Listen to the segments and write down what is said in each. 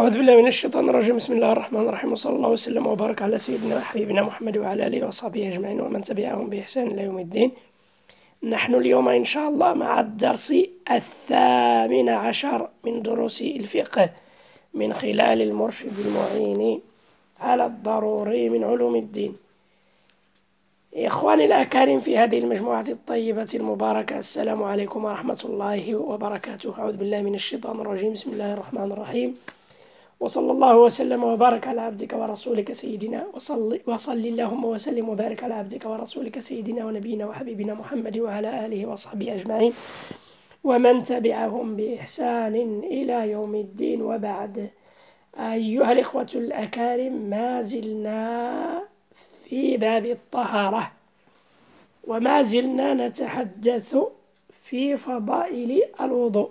أعوذ بالله من الشيطان الرجيم. بسم الله الرحمن الرحيم، وصلى الله وسلم وبارك على سيدنا وحبيبنا محمد وعلى آله وصحبه أجمعين ومن تبعهم بإحسان إلى يوم الدين. نحن اليوم إن شاء الله مع الدرس 18 من دروس الفقه من خلال المرشد المعين على الضروري من علوم الدين. إخواني الأكارم في هذه المجموعة الطيبة المباركة، السلام عليكم ورحمة الله وبركاته. أعوذ بالله من الشيطان الرجيم. بسم الله الرحمن الرحيم، وصلى الله وسلم وبارك على عبدك ورسولك سيدنا وصل اللهم وسلم وبارك على عبدك ورسولك سيدنا ونبينا وحبيبنا محمد وعلى آله وصحبه أجمعين ومن تبعهم بإحسان إلى يوم الدين، وبعد. أيها الإخوة الأكارم، ما زلنا في باب الطهارة، وما زلنا نتحدث في فضائل الوضوء.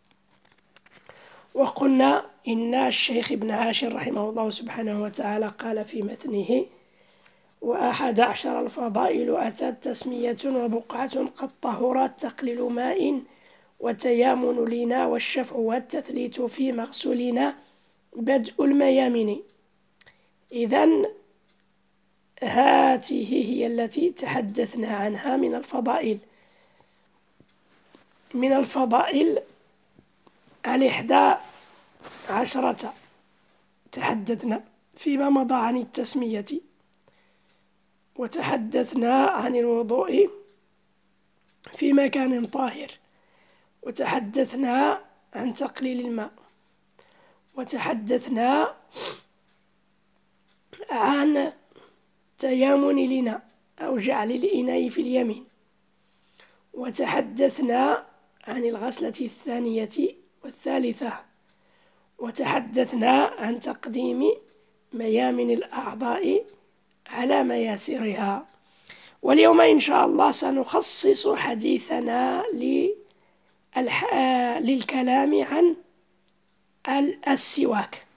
وقلنا إن الشيخ ابن عاشر رحمه الله سبحانه وتعالى قال في متنه: 11 الفضائل أتت تسمية وبقعة قد طهرت، تقليل ماء وتيامن لنا والشفع والتثليث في مغسولنا بدء الميامن. إذن هاته هي التي تحدثنا عنها من الفضائل. من الفضائل 11 تحدثنا فيما مضى عن التسمية، وتحدثنا عن الوضوء في مكان طاهر، وتحدثنا عن تقليل الماء، وتحدثنا عن تيامن الإناء أو جعل الإناء في اليمين، وتحدثنا عن الغسلة الثانية والثالثة، وتحدثنا عن تقديم ميامن الأعضاء على مياسرها. واليوم إن شاء الله سنخصص حديثنا للكلام عن السواك.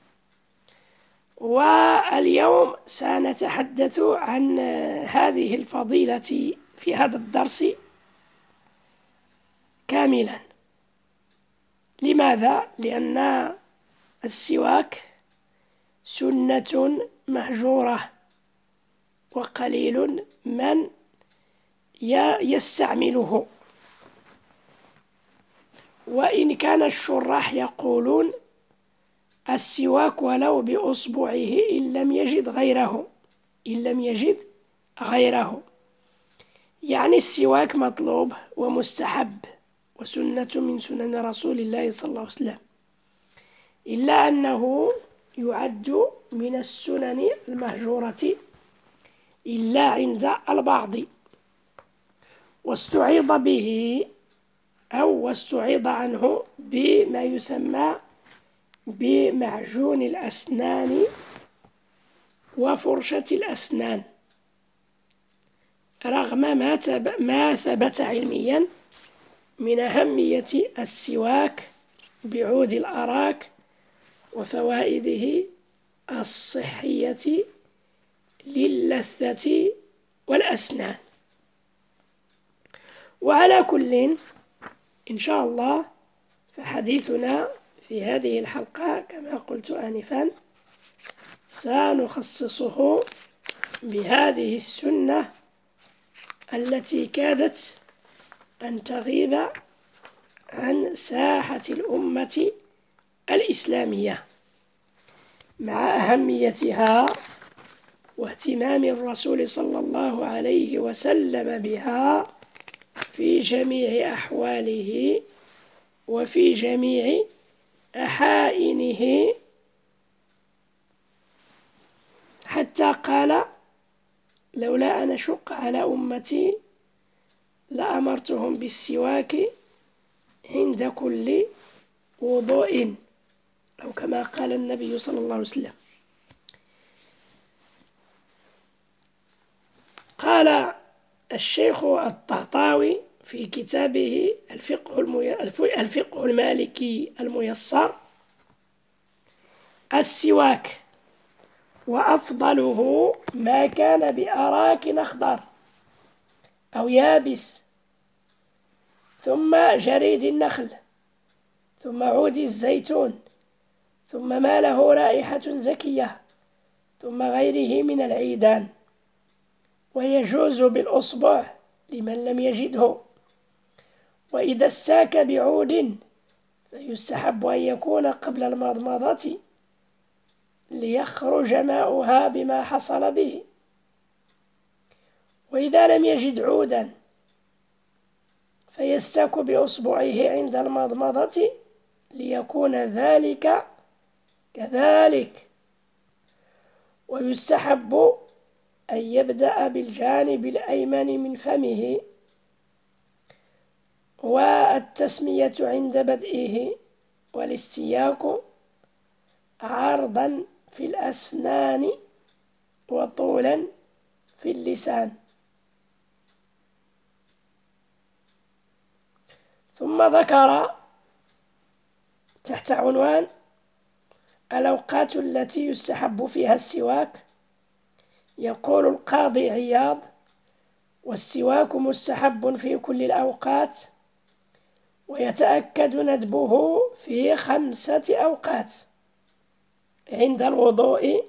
واليوم سنتحدث عن هذه الفضيلة في هذا الدرس كاملا. لماذا؟ لأن السواك سنة مهجورة، وقليل من يستعمله. وإن كان الشراح يقولون السواك ولو بأصبعه إن لم يجد غيره، يعني السواك مطلوب ومستحب وسنة من سنن رسول الله صلى الله عليه وسلم، إلا أنه يعد من السنن المهجورة إلا عند البعض، واستعيض عنه بما يسمى بمعجون الأسنان وفرشة الأسنان، رغم ما ثبت علميا من أهمية السواك بعود الأراك وفوائده الصحية للثة والأسنان. وعلى كل إن شاء الله فحديثنا في هذه الحلقة كما قلت آنفا سنخصصه بهذه السنة التي كادت أن تغيب عن ساحة الأمة الإسلامية، مع أهميتها واهتمام الرسول صلى الله عليه وسلم بها في جميع أحواله وفي جميع أحائنه، حتى قال: لولا أن أشق على أمتي لأمرتهم بالسواك عند كل وضوء، أو كما قال النبي صلى الله عليه وسلم. قال الشيخ الطهطاوي في كتابه الفقه المالكي الميسر: السواك وأفضله ما كان بأراك أخضر أو يابس، ثم جريد النخل، ثم عود الزيتون، ثم ما له رائحة زكية، ثم غيره من العيدان. ويجوز بالأصبع لمن لم يجده. وإذا استاك بعود فيستحب أن يكون قبل المضمضة ليخرج ماؤها بما حصل به. وإذا لم يجد عودا فيستاك بأصبعه عند المضمضة ليكون ذلك كذلك. ويستحب أن يبدأ بالجانب الأيمن من فمه، والتسمية عند بدئه، والاستياك عرضا في الأسنان وطولا في اللسان. ثم ذكر تحت عنوان الأوقات التي يستحب فيها السواك. يقول القاضي عياض: والسواك مستحب في كل الأوقات، ويتأكد ندبه في 5 أوقات: عند الوضوء،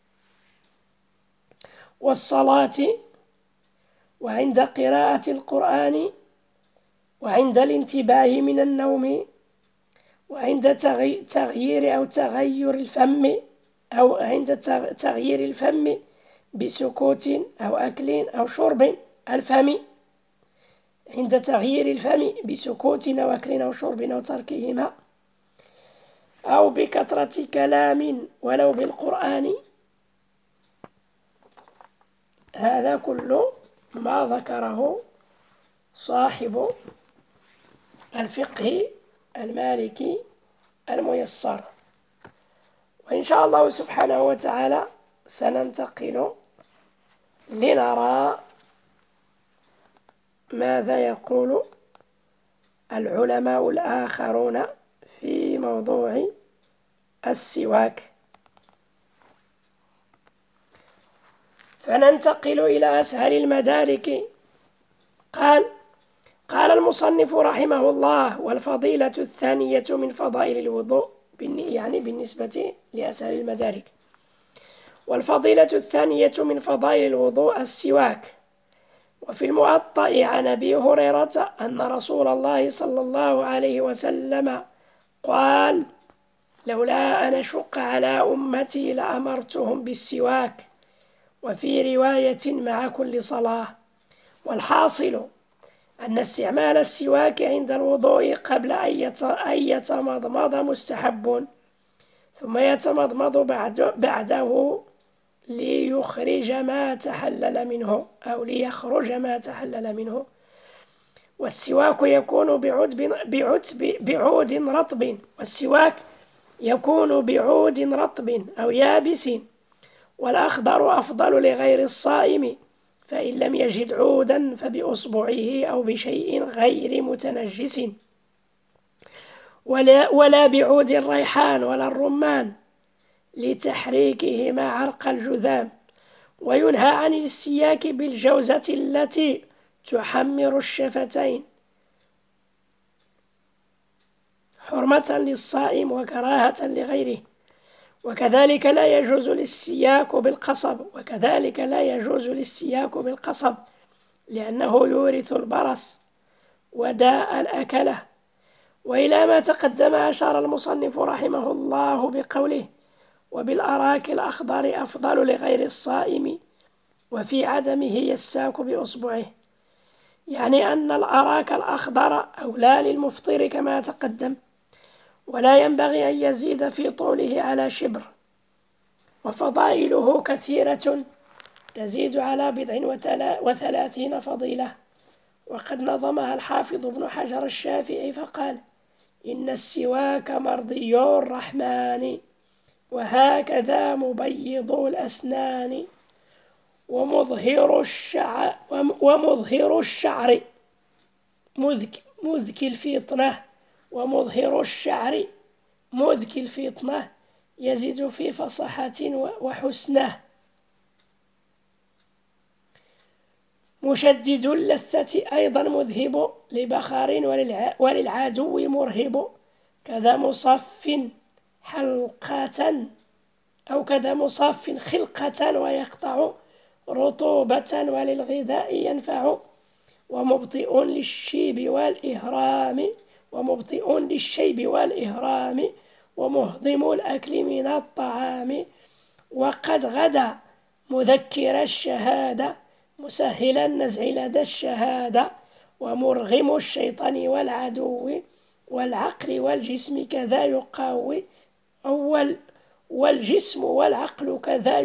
والصلاة، وعند قراءة القرآن، وعند الانتباه من النوم، وعند تغيير أو تغير الفم، أو عند تغيير الفم بسكوت أو أكل أو شرب الفم، عند تغيير الفم بسكوت أو أكل أو شرب أو تركهما، أو بكثرة كلام ولو بالقرآن. هذا كل ما ذكره صاحب الفقه المالكي الميسر. وإن شاء الله سبحانه وتعالى سننتقل لنرى ماذا يقول العلماء الآخرون في موضوع السواك. فننتقل إلى أسهل المدارك. قال المصنف رحمه الله: والفضيلة الثانية من فضائل الوضوء، يعني بالنسبة لأسهل المدارك، والفضيلة الثانية من فضائل الوضوء السواك. وفي الموطأ عن أبي هريرة أن رسول الله صلى الله عليه وسلم قال: لولا أن أشق على أمتي لأمرتهم بالسواك. وفي رواية: مع كل صلاة. والحاصل أن استعمال السواك عند الوضوء قبل أن يتمضمض مستحب، ثم يتمضمض بعده ليخرج ما تحلل منه، أو ليخرج ما تحلل منه. والسواك يكون بعود رطب، والسواك يكون بعود رطب أو يابس. والأخضر أفضل لغير الصائم، فإن لم يجد عودا فبأصبعه أو بشيء غير متنجس. ولا بعود الريحان ولا الرمان لتحريكهما عرق الجذام. وينهى عن الاستياك بالجوزة التي تحمر الشفتين، حرمة للصائم وكراهة لغيره. وكذلك لا يجوز الاستياك بالقصب لأنه يورث البرص وداء الأكلة. وإلى ما تقدم أشار المصنف رحمه الله بقوله: وبالأراك الأخضر أفضل لغير الصائم، وفي عدمه يستاك بأصبعه، يعني أن الأراك الأخضر أولى للمفطر كما تقدم، ولا ينبغي أن يزيد في طوله على شبر. وفضائله كثيرة تزيد على 37 فضيلة، وقد نظمها الحافظ ابن حجر الشافعي فقال: إن السواك مرضي الرحمن، وهكذا مبيض الأسنان، ومظهر الشعر مذكي الفطنة، ومظهر الشعر مذكي الفطنة يزيد في فصحة وحسنه. مشدد اللثة أيضا مذهب لبخار وللعدو مرهب، كذا مصف حلقة أو كذا مصاف خلقة ويقطع رطوبة وللغذاء ينفع ومبطئ للشيب والإهرام ومهضم الأكل من الطعام وقد غدا مذكر الشهادة مسهلا النزع لدى الشهادة ومرغم الشيطان والعدو والعقل والجسم كذا يقاوي والجسم والعقل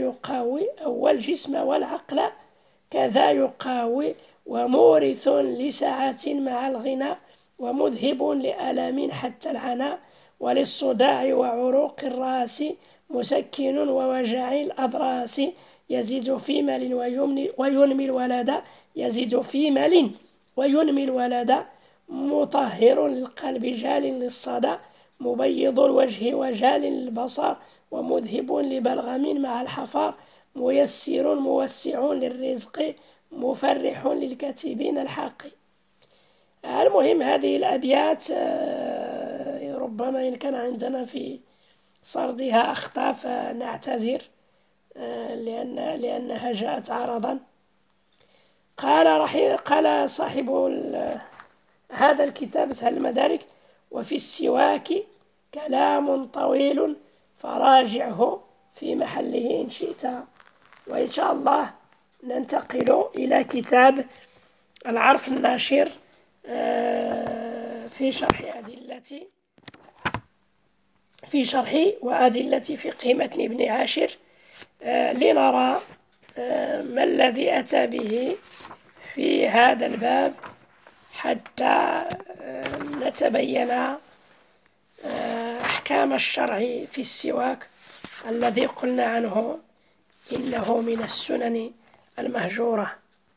كذا يقاوي ومورث لسعة مع الغنى ومذهب لألم حتى العنى وللصداع وعروق الراس مسكن ووجع الأضراس يزيد في مال وينمي الولد مطهر للقلب جال للصدى مبيض الوجه وجال للبصر ومذهب لبلغم مع الحفار ميسر موسع للرزق مفرح للكاتبين الحق. المهم هذه الأبيات ربما إن كان عندنا في سردها أخطاء فنعتذر لأنها جاءت عرضا. قال صاحب هذا الكتاب سهل المدارك: وفي السواك كلام طويل فراجعه في محله إن شئت. وإن شاء الله ننتقل إلى كتاب العرف الناشر في شرح وأدلة فقه متن ابن عاشر لنرى ما الذي أتى به في هذا الباب حتى نتبين أحكام الشرع في السواك الذي قلنا عنه إنه من السنن المهجورة.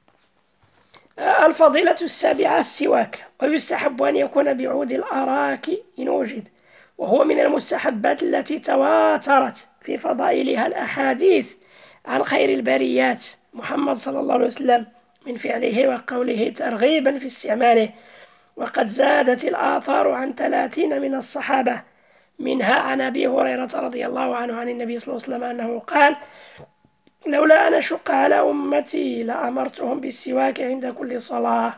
الفضيلة السابعة: السواك، ويستحب أن يكون بعود الأراك إن وجد، وهو من المستحبات التي تواترت في فضائلها الأحاديث عن خير البريات محمد صلى الله عليه وسلم من فعله وقوله ترغيبا في استعماله. وقد زادت الآثار عن 30 من الصحابة، منها عن أبي هريرة رضي الله عنه عن النبي صلى الله عليه وسلم أنه قال: لولا أن أشق على أمتي لأمرتهم بالسواك عند كل صلاة.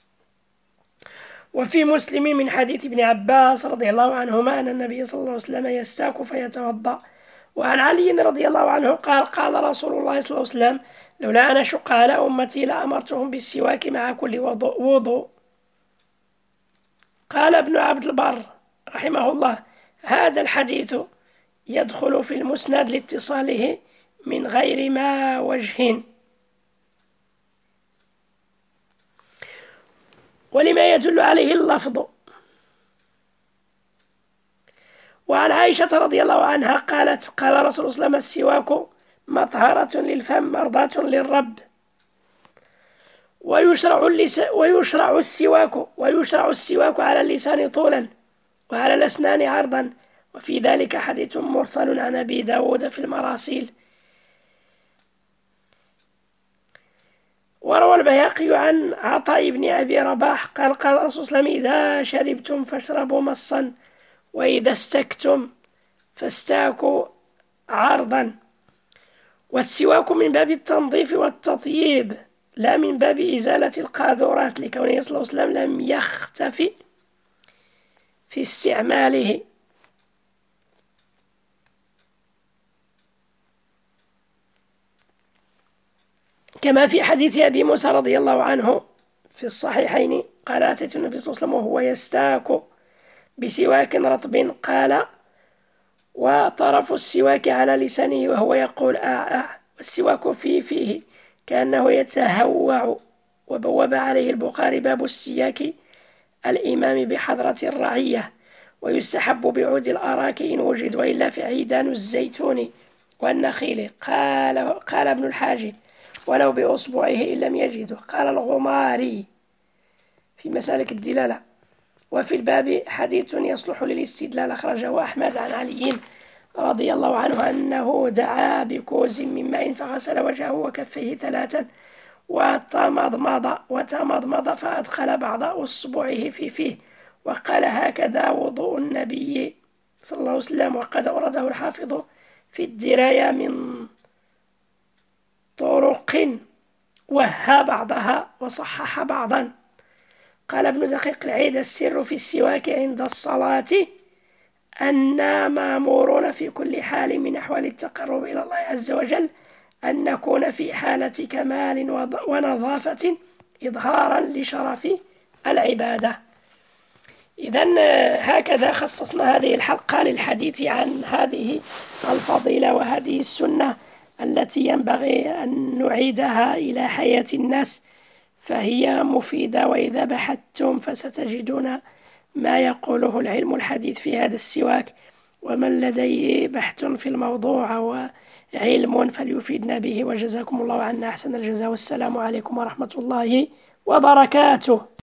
وفي مسلم من حديث ابن عباس رضي الله عنهما أن النبي صلى الله عليه وسلم يستاك فيتوضأ. وعن علي رضي الله عنه قال: قال رسول الله صلى الله عليه وسلم: لولا أن أشق على أمتي لأمرتهم بالسواك مع كل وضوء. قال ابن عبد البر رحمه الله: هذا الحديث يدخل في المسند لاتصاله من غير ما وجه. ولما يدل عليه اللفظ. وعن عائشة رضي الله عنها قالت: قال رسول الله صلى الله عليه وسلم: السواك مطهرة للفم مرضاة للرب. ويشرع السواك على اللسان طولا وعلى الأسنان عرضا. وفي ذلك حديث مرسل عن أبي داود في المراسيل. وروى البيهقي عن عطاء بن أبي رباح قال: قال الرسول صلى الله عليه وسلم: إذا شربتم فاشربوا مصا، وإذا استكتم فاستاكوا عرضا. والسواك من باب التنظيف والتطييب لا من باب إزالة القاذورات، لكونه صلى الله عليه وسلم لم يختفي في استعماله. كما في حديث أبي موسى رضي الله عنه في الصحيحين قال: أتيت النبي صلى الله عليه وسلم وهو يستاك بسواك رطب، قال: وطرف السواك على لسانه وهو يقول والسواك فيه كأنه يتهوع. وبوب عليه البخاري باب السياك الإمام بحضرة الرعية. ويستحب بعود الأراك إن وجد، وإلا في عيدان الزيتون والنخيل. قال ابن الحاجب: ولو بأصبعه إن لم يجده. قال الغماري في مسالك الدلالة. وفي الباب حديث يصلح للاستدلال أخرجه أحمد عن علي رضي الله عنه أنه دعا بكوز من ماء فغسل وجهه وكفيه 3 وتمضمض فأدخل بعض أصبعه في فيه وقال: هكذا وضوء النبي صلى الله عليه وسلم، وقد أورده الحافظ في الدراية من طرق وهى بعضها وصحح بعضا. قال ابن دقيق العيد: السر في السواك عند الصلاة أننا مأمورون في كل حال من أحوال التقرب إلى الله عز وجل أن نكون في حالة كمال ونظافة إظهارا لشرف العبادة. إذن هكذا خصصنا هذه الحلقة للحديث عن هذه الفضيلة وهذه السنة التي ينبغي أن نعيدها إلى حياة الناس، فهي مفيدة، وإذا بحثتم فستجدون ما يقوله العلم الحديث في هذا السواك، ومن لديه بحث في الموضوع وعلم فليفيدنا به، وجزاكم الله عنا أحسن الجزاء، والسلام عليكم ورحمة الله وبركاته.